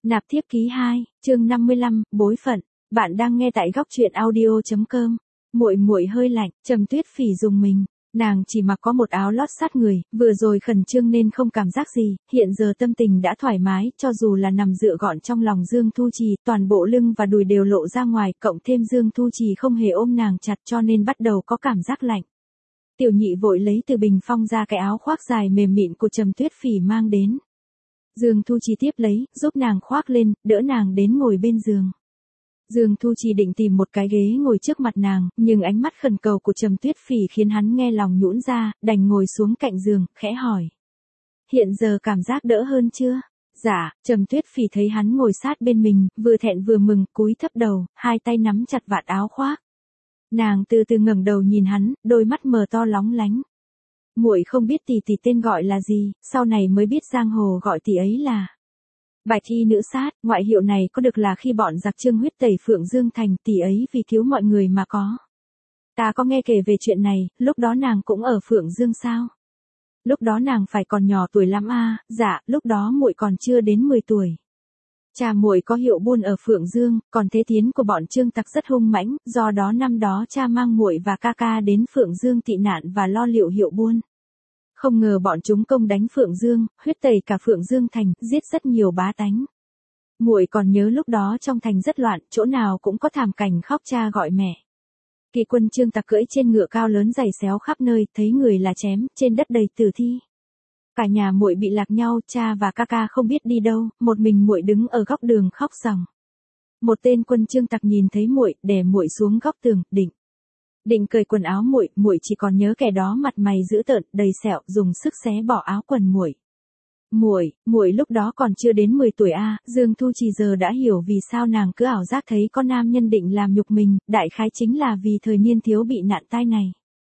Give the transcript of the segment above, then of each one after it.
Nạp thiếp ký 2, chương 55, bối phận. Bạn đang nghe tại góc truyện audio.com. Muội muội hơi lạnh, Trầm Tuyết Phỉ dùng mình. Nàng chỉ mặc có một áo lót sát người, vừa rồi khẩn trương nên không cảm giác gì, hiện giờ tâm tình đã thoải mái, cho dù là nằm dựa gọn trong lòng Dương Thu Trì, toàn bộ lưng và đùi đều lộ ra ngoài, cộng thêm Dương Thu Trì không hề ôm nàng chặt cho nên bắt đầu có cảm giác lạnh. Tiểu Nhị vội lấy từ bình phong ra cái áo khoác dài mềm mịn của Trầm Tuyết Phỉ mang đến. Dương Thu Trì tiếp lấy, giúp nàng khoác lên, đỡ nàng đến ngồi bên giường. Dương Thu Trì định tìm một cái ghế ngồi trước mặt nàng, nhưng ánh mắt khẩn cầu của Trầm Tuyết Phỉ khiến hắn nghe lòng nhũn ra, đành ngồi xuống cạnh giường, khẽ hỏi. Hiện giờ cảm giác đỡ hơn chưa? Dạ, Trầm Tuyết Phỉ thấy hắn ngồi sát bên mình, vừa thẹn vừa mừng, cúi thấp đầu, hai tay nắm chặt vạt áo khoác. Nàng từ từ ngẩng đầu nhìn hắn, đôi mắt mờ to lóng lánh. Muội không biết tỷ tỷ tên gọi là gì, sau này mới biết giang hồ gọi tỷ ấy là Bạch Y Nữ Sát. Ngoại hiệu này có được là khi bọn giặc Trương huyết tẩy Phượng Dương Thành, tỷ ấy vì cứu mọi người mà có. Ta có nghe kể về chuyện này, lúc đó nàng cũng ở Phượng Dương sao? Lúc đó nàng phải còn nhỏ tuổi lắm à? Dạ, lúc đó muội còn chưa đến 10 tuổi. Cha muội có hiệu buôn ở Phượng Dương, còn thế tiến của bọn Trương tặc rất hung mãnh, do đó năm đó cha mang muội và ca ca đến Phượng Dương tị nạn và lo liệu hiệu buôn. Không ngờ bọn chúng công đánh Phượng Dương, huyết tẩy cả Phượng Dương thành, giết rất nhiều bá tánh. Muội còn nhớ lúc đó trong thành rất loạn, chỗ nào cũng có thảm cảnh khóc cha gọi mẹ. Kỳ quân Trương tặc cưỡi trên ngựa cao lớn giày xéo khắp nơi, thấy người là chém, trên đất đầy tử thi. Cả nhà muội bị lạc nhau, cha và ca ca không biết đi đâu, một mình muội đứng ở góc đường khóc ròng. Một tên quân Trương tặc nhìn thấy muội, đè muội xuống góc tường, định cởi quần áo muội, muội chỉ còn nhớ kẻ đó mặt mày dữ tợn, đầy sẹo, dùng sức xé bỏ áo quần muội. Muội lúc đó còn chưa đến 10 tuổi a. Dương Thu Trì giờ đã hiểu vì sao nàng cứ ảo giác thấy có nam nhân định làm nhục mình, đại khái chính là vì thời niên thiếu bị nạn tai này.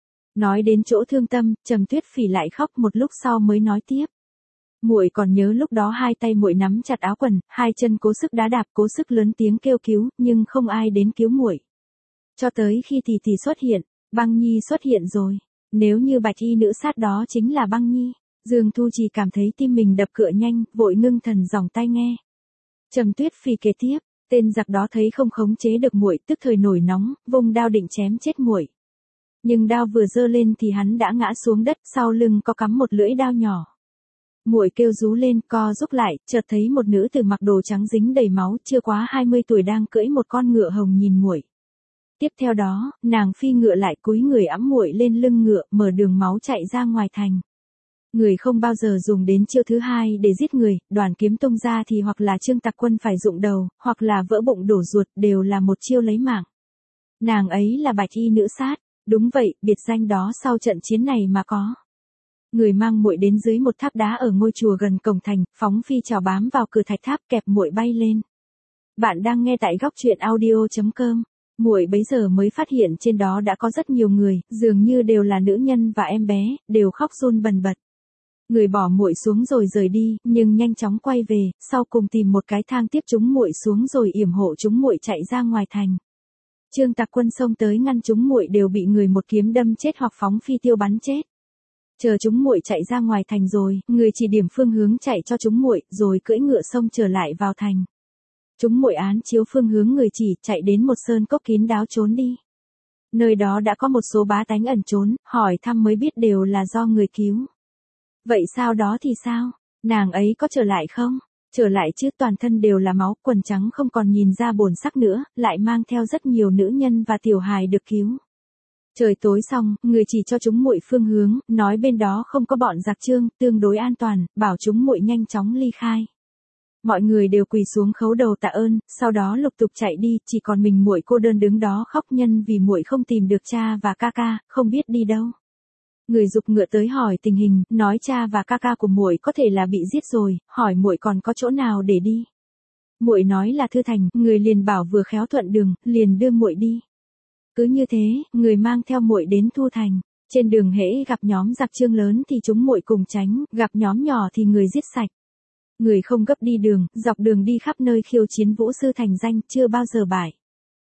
Nói đến chỗ thương tâm, Trầm Tuyết Phỉ lại khóc một lúc sau mới nói tiếp. Muội còn nhớ lúc đó hai tay muội nắm chặt áo quần, hai chân cố sức đá đạp, cố sức lớn tiếng kêu cứu, nhưng không ai đến cứu muội. Cho tới khi tỷ tỷ xuất hiện, Băng Nhi xuất hiện rồi. Nếu như Bạch Y Nữ Sát đó chính là Băng Nhi, Dương Thu Trì cảm thấy tim mình đập cựa nhanh, vội ngưng thần dòng tai nghe. Trầm Tuyết Phỉ kể tiếp, tên giặc đó thấy không khống chế được muội, tức thời nổi nóng, vung đao định chém chết muội. Nhưng đao vừa giơ lên thì hắn đã ngã xuống đất, sau lưng có cắm một lưỡi đao nhỏ. Muội kêu rú lên, co rúm lại, chợt thấy một nữ tử mặc đồ trắng dính đầy máu, chưa quá 20 tuổi đang cưỡi một con ngựa hồng nhìn muội. Tiếp theo đó, nàng phi ngựa lại cúi người ẵm muội lên lưng ngựa, mở đường máu chạy ra ngoài thành. Người không bao giờ dùng đến chiêu thứ hai để giết người, đoàn kiếm tung ra thì hoặc là Trương tặc quân phải rụng đầu, hoặc là vỡ bụng đổ ruột, đều là một chiêu lấy mạng. Nàng ấy là Bạch Y Nữ Sát, đúng vậy, biệt danh đó sau trận chiến này mà có. Người mang muội đến dưới một tháp đá ở ngôi chùa gần cổng thành, phóng phi chảo bám vào cửa thạch tháp, kẹp muội bay lên. Bạn đang nghe tại góc truyện audio.com. Muội bấy giờ mới phát hiện trên đó đã có rất nhiều người, dường như đều là nữ nhân và em bé, đều khóc run bần bật. Người bỏ muội xuống rồi rời đi, nhưng nhanh chóng quay về, sau cùng tìm một cái thang tiếp chúng muội xuống rồi yểm hộ chúng muội chạy ra ngoài thành. Trương tặc quân xông tới ngăn chúng muội đều bị người một kiếm đâm chết hoặc phóng phi tiêu bắn chết. Chờ chúng muội chạy ra ngoài thành rồi, người chỉ điểm phương hướng chạy cho chúng muội, rồi cưỡi ngựa xông trở lại vào thành. Chúng muội án chiếu phương hướng người chỉ, chạy đến một sơn cốc kín đáo trốn đi. Nơi đó đã có một số bá tánh ẩn trốn, hỏi thăm mới biết đều là do người cứu. Vậy sau đó thì sao? Nàng ấy có trở lại không? Trở lại chứ, toàn thân đều là máu, quần trắng không còn nhìn ra bổn sắc nữa, lại mang theo rất nhiều nữ nhân và tiểu hài được cứu. Trời tối xong, người chỉ cho chúng muội phương hướng, nói bên đó không có bọn giặc Trương, tương đối an toàn, bảo chúng muội nhanh chóng ly khai. Mọi người đều quỳ xuống khấu đầu tạ ơn, sau đó lục tục chạy đi, chỉ còn mình muội cô đơn đứng đó khóc nhân vì muội không tìm được cha và ca ca, không biết đi đâu. Người giục ngựa tới hỏi tình hình, nói cha và ca ca của muội có thể là bị giết rồi, hỏi muội còn có chỗ nào để đi. Muội nói là Thư Thành, người liền bảo vừa khéo thuận đường, liền đưa muội đi. Cứ như thế, người mang theo muội đến Thu Thành. Trên đường hễ gặp nhóm giặc Trương lớn thì chúng muội cùng tránh, gặp nhóm nhỏ thì người giết sạch. Người không gấp đi đường, dọc đường đi khắp nơi khiêu chiến vũ sư thành danh, chưa bao giờ bại.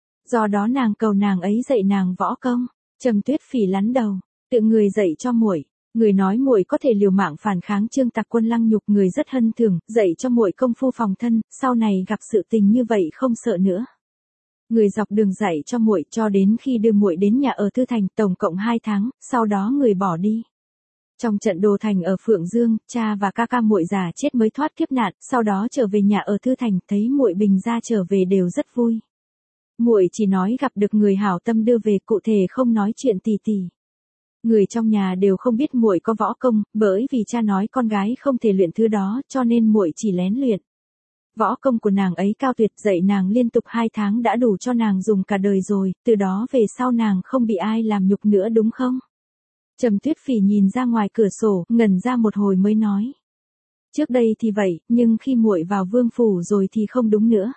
Do đó nàng cầu nàng ấy dạy nàng võ công. Trầm Tuyết Phỉ lắn đầu, tự người dạy cho muội. Người nói muội có thể liều mạng phản kháng Trương Tặc Quân lăng nhục, người rất hân thưởng, dạy cho muội công phu phòng thân, sau này gặp sự tình như vậy không sợ nữa. Người dọc đường dạy cho muội cho đến khi đưa muội đến nhà ở Thư Thành, tổng cộng 2 tháng, sau đó người bỏ đi. Trong trận đồ thành ở Phượng Dương, cha và ca ca muội già chết mới thoát kiếp nạn, sau đó trở về nhà ở Thư Thành, thấy muội bình gia trở về đều rất vui. Muội chỉ nói gặp được người hảo tâm đưa về, cụ thể không nói chuyện tỉ tỉ. Người trong nhà đều không biết muội có võ công, bởi vì cha nói con gái không thể luyện thứ đó, cho nên muội chỉ lén luyện. Võ công của nàng ấy cao tuyệt, dạy nàng liên tục 2 tháng đã đủ cho nàng dùng cả đời rồi, từ đó về sau nàng không bị ai làm nhục nữa đúng không? Trầm Tuyết Phỉ nhìn ra ngoài cửa sổ, ngẩn ra một hồi mới nói. Trước đây thì vậy, nhưng khi muội vào vương phủ rồi thì không đúng nữa.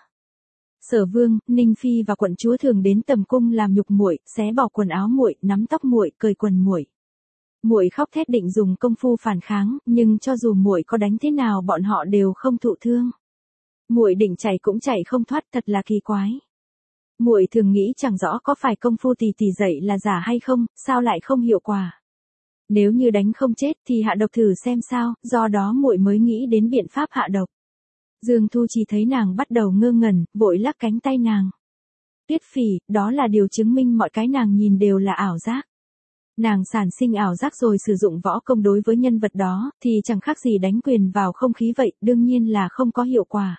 Sở Vương, Ninh Phi và quận chúa thường đến tầm cung làm nhục muội, xé bỏ quần áo muội, nắm tóc muội, cởi quần muội. Muội khóc thét định dùng công phu phản kháng, nhưng cho dù muội có đánh thế nào bọn họ đều không thụ thương. Muội định chạy cũng chạy không thoát, thật là kỳ quái. Muội thường nghĩ chẳng rõ có phải công phu tỉ tỉ dạy là giả hay không, sao lại không hiệu quả. Nếu như đánh không chết thì hạ độc thử xem sao, do đó muội mới nghĩ đến biện pháp hạ độc. Dương Thu Chi thấy nàng bắt đầu ngơ ngẩn, vội lắc cánh tay nàng. Tuyết Phỉ, đó là điều chứng minh mọi cái nàng nhìn đều là ảo giác. Nàng sản sinh ảo giác rồi sử dụng võ công đối với nhân vật đó, thì chẳng khác gì đánh quyền vào không khí vậy, đương nhiên là không có hiệu quả.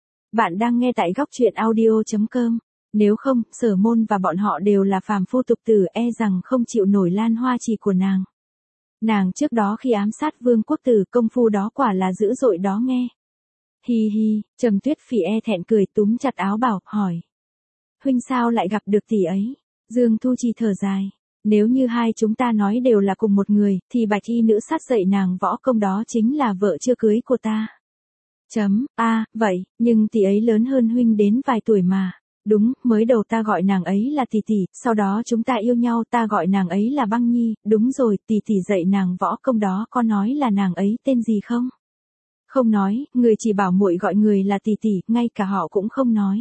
Bạn đang nghe tại góc truyện audio.com. Nếu không, Sở Môn và bọn họ đều là phàm phu tục tử, e rằng không chịu nổi lan hoa trì của nàng. Nàng trước đó khi ám sát Vương Quốc Tử, công phu đó quả là dữ dội đó nghe. Hi hi, Trầm Tuyết Phỉ e thẹn cười, túm chặt áo bảo, hỏi. Huynh sao lại gặp được tỷ ấy? Dương Thu Chi thở dài. Nếu như hai chúng ta nói đều là cùng một người, thì bạch y nữ sát dạy nàng võ công đó chính là vợ chưa cưới của ta. Vậy, nhưng tỷ ấy lớn hơn huynh đến vài tuổi mà. Đúng, mới đầu ta gọi nàng ấy là tỷ tỷ, sau đó chúng ta yêu nhau, ta gọi nàng ấy là Băng Nhi, đúng rồi, tỷ tỷ dạy nàng võ công đó, có nói là nàng ấy tên gì không? Không nói, người chỉ bảo muội gọi người là tỷ tỷ, ngay cả họ cũng không nói.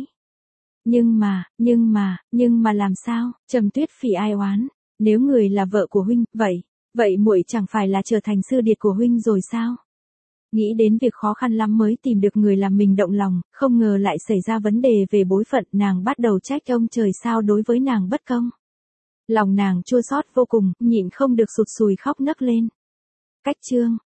Nhưng mà làm sao? Trầm Tuyết Phỉ ai oán, nếu người là vợ của huynh, vậy muội chẳng phải là trở thành sư điệt của huynh rồi sao? Nghĩ đến việc khó khăn lắm mới tìm được người làm mình động lòng, không ngờ lại xảy ra vấn đề về bối phận, nàng bắt đầu trách ông trời sao đối với nàng bất công. Lòng nàng chua xót vô cùng, nhịn không được sụt sùi khóc nấc lên. Cách chương